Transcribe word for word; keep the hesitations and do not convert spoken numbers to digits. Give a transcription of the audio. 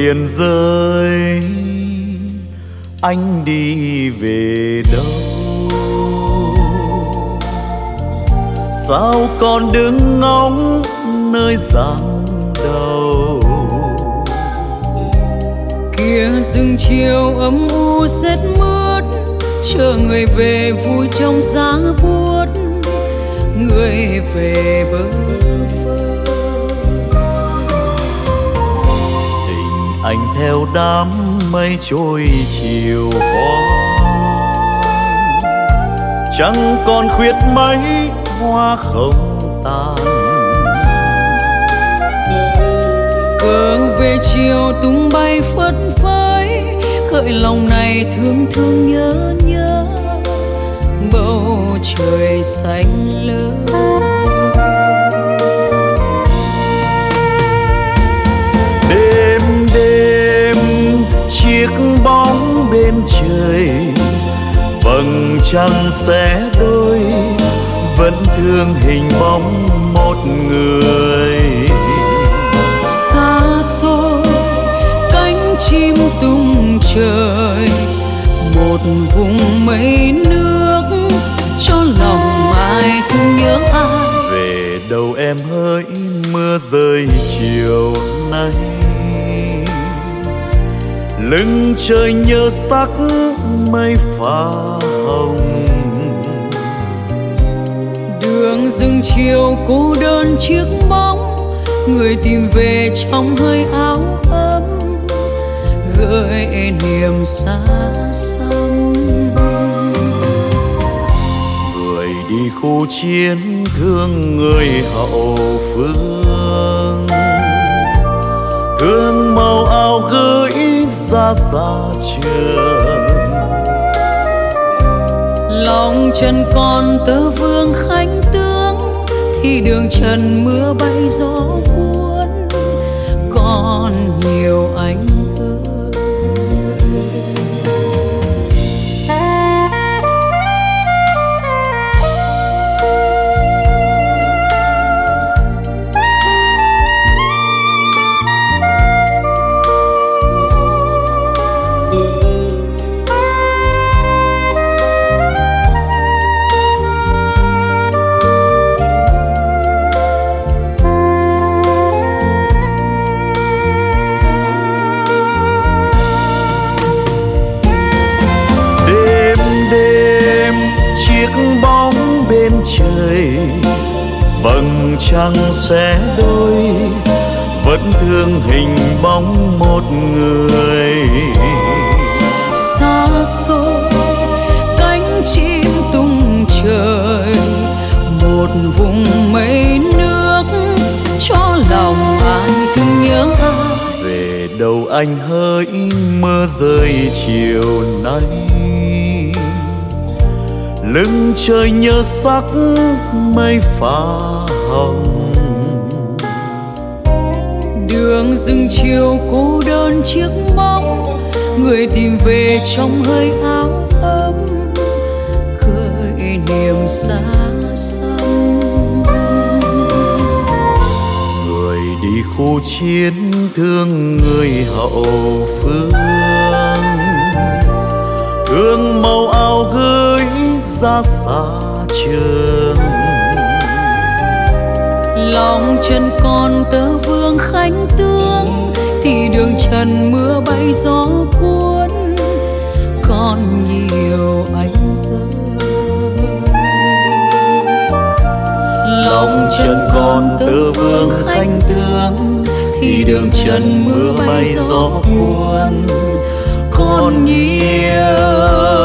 liền rơi, anh đi về đâu? Sao còn đứng ngóng nơi giang đầu? Kia rừng chiều âm u rét mướt, chờ người về vui trong giá buốt, người về bơ vơ. Tình anh theo đám mây trôi chiều hoa, chẳng còn khuyết mấy hoa không tàn. Cờ về chiều tung bay phất phới, gợi lòng này thương thương nhớ nhớ, bầu trời xanh lơ. Đêm đêm chiếc bóng bên trời, vầng trăng xé đôi, vẫn thương hình bóng một người. Xa xôi cánh chim tung trời, một vùng mây nước cho lòng ai thương nhớ ai. Về đâu em hỡi mưa rơi chiều nay, lưng trời nhớ sắc mây pha hồng. Đường rừng chiều cô đơn chiếc bóng, người tìm về trong hơi áo ấm, gợi niềm xa xăm. Người đi khu chiến thương người hậu phương, thương màu áo gửi ra xa trường. Lòng chân còn tơ vương khánh tướng, thì đường trần mưa bay gió cuốn, còn nhiều anh ơi. Trời vầng trăng xé đôi, vẫn thương hình bóng một người. Xa xôi cánh chim tung trời, một vùng mây nước cho lòng ai thương nhớ ai. Về đâu anh hỡi mưa rơi chiều nay, lưng trời nhớ sắc mây pha hồng. Đường rừng chiều cô đơn chiếc bóng, người tìm về trong hơi áo ấm, gợi niềm xa xăm. Người đi khu chiến thương người hậu phương, thương màu áo gửi ra xa trường. Lòng chân còn tơ vương khánh tướng, thì đường trần mưa bay gió cuốn, còn nhiều anh ơi. Lòng chân còn tơ vương khánh tướng, thì đường trần mưa bay gió cuốn, còn nhiều